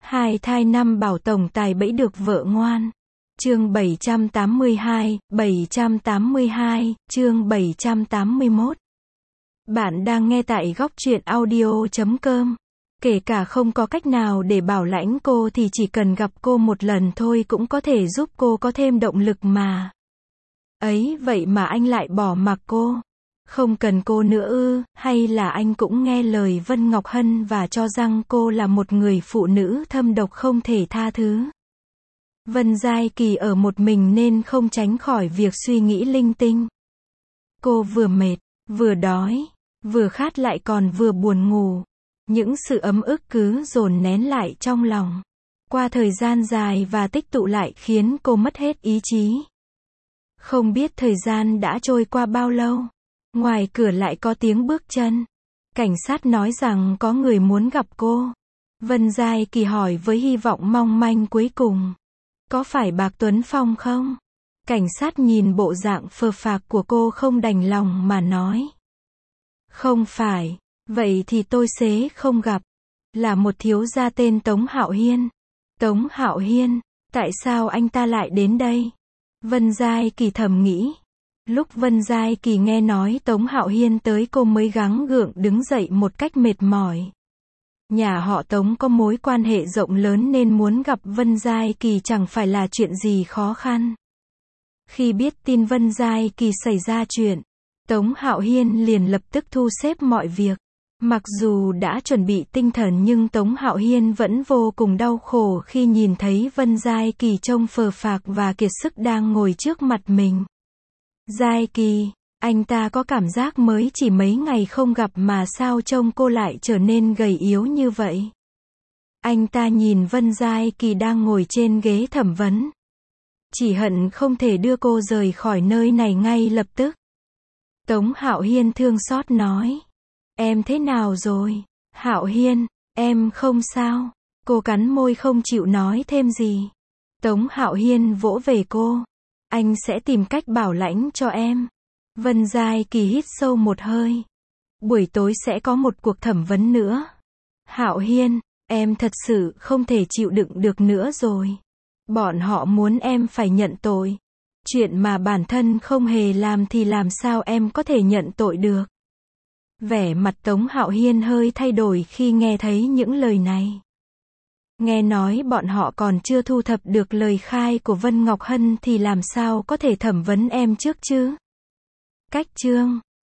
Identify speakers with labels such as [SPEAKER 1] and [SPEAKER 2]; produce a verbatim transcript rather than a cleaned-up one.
[SPEAKER 1] Hai thai năm bảo tổng tài bẫy được vợ ngoan. Chương bảy trăm tám mươi hai, bảy trăm tám mươi hai, chương bảy trăm tám mươi mốt. Bạn đang nghe tại góc truyện audio chấm com. Kể cả không có cách nào để bảo lãnh cô thì chỉ cần gặp cô một lần thôi cũng có thể giúp cô có thêm động lực mà. Ấy vậy mà anh lại bỏ mặc cô. Không cần cô nữa ư, hay là anh cũng nghe lời Vân Ngọc Hân và cho rằng cô là một người phụ nữ thâm độc không thể tha thứ. Vân Giai Kỳ ở một mình nên không tránh khỏi việc suy nghĩ linh tinh. Cô vừa mệt, vừa đói, vừa khát lại còn vừa buồn ngủ. Những sự ấm ức cứ dồn nén lại trong lòng. Qua thời gian dài và tích tụ lại khiến cô mất hết ý chí. Không biết thời gian đã trôi qua bao lâu. Ngoài cửa lại có tiếng bước chân. Cảnh sát nói rằng có người muốn gặp cô. Vân Giai Kỳ hỏi với hy vọng mong manh cuối cùng. Có phải Bạc Tuấn Phong không? Cảnh sát nhìn bộ dạng phờ phạc của cô không đành lòng mà nói. Không phải. Vậy thì tôi xế không gặp. Là một thiếu gia tên Tống Hạo Hiên. Tống Hạo Hiên, tại sao anh ta lại đến đây? Vân Giai Kỳ thầm nghĩ. Lúc Vân Giai Kỳ nghe nói Tống Hạo Hiên tới cô mới gắng gượng đứng dậy một cách mệt mỏi. Nhà họ Tống có mối quan hệ rộng lớn nên muốn gặp Vân Giai Kỳ chẳng phải là chuyện gì khó khăn. Khi biết tin Vân Giai Kỳ xảy ra chuyện, Tống Hạo Hiên liền lập tức thu xếp mọi việc. Mặc dù đã chuẩn bị tinh thần nhưng Tống Hạo Hiên vẫn vô cùng đau khổ khi nhìn thấy Vân Giai Kỳ trông phờ phạc và kiệt sức đang ngồi trước mặt mình. Giai Kỳ, anh ta có cảm giác mới chỉ mấy ngày không gặp mà sao trông cô lại trở nên gầy yếu như vậy. Anh ta nhìn Vân Giai Kỳ đang ngồi trên ghế thẩm vấn. Chỉ hận không thể đưa cô rời khỏi nơi này ngay lập tức. Tống Hạo Hiên thương xót nói. Em thế nào rồi? Hạo Hiên, em không sao. Cô cắn môi không chịu nói thêm gì. Tống Hạo Hiên vỗ về cô. Anh sẽ tìm cách bảo lãnh cho em. Vân Giai Kỳ hít sâu một hơi. Buổi tối sẽ có một cuộc thẩm vấn nữa. Hạo Hiên, em thật sự không thể chịu đựng được nữa rồi. Bọn họ muốn em phải nhận tội. Chuyện mà bản thân không hề làm thì làm sao em có thể nhận tội được. Vẻ mặt Tống Hạo Hiên hơi thay đổi khi nghe thấy những lời này. Nghe nói bọn họ còn chưa thu thập được lời khai của Vân Ngọc Hân thì làm sao có thể thẩm vấn em trước chứ? Cách chương